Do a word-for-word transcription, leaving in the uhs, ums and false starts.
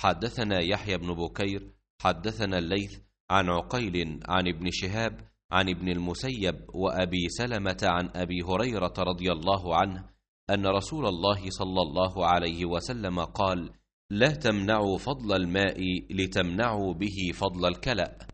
حدثنا يحيى بن بكير حدثنا الليث عن عقيل عن ابن شهاب عن ابن المسيب وأبي سلمة عن أبي هريرة رضي الله عنه أن رسول الله صلى الله عليه وسلم قال: لا تمنعوا فضل الماء لتمنعوا به فضل الكلأ.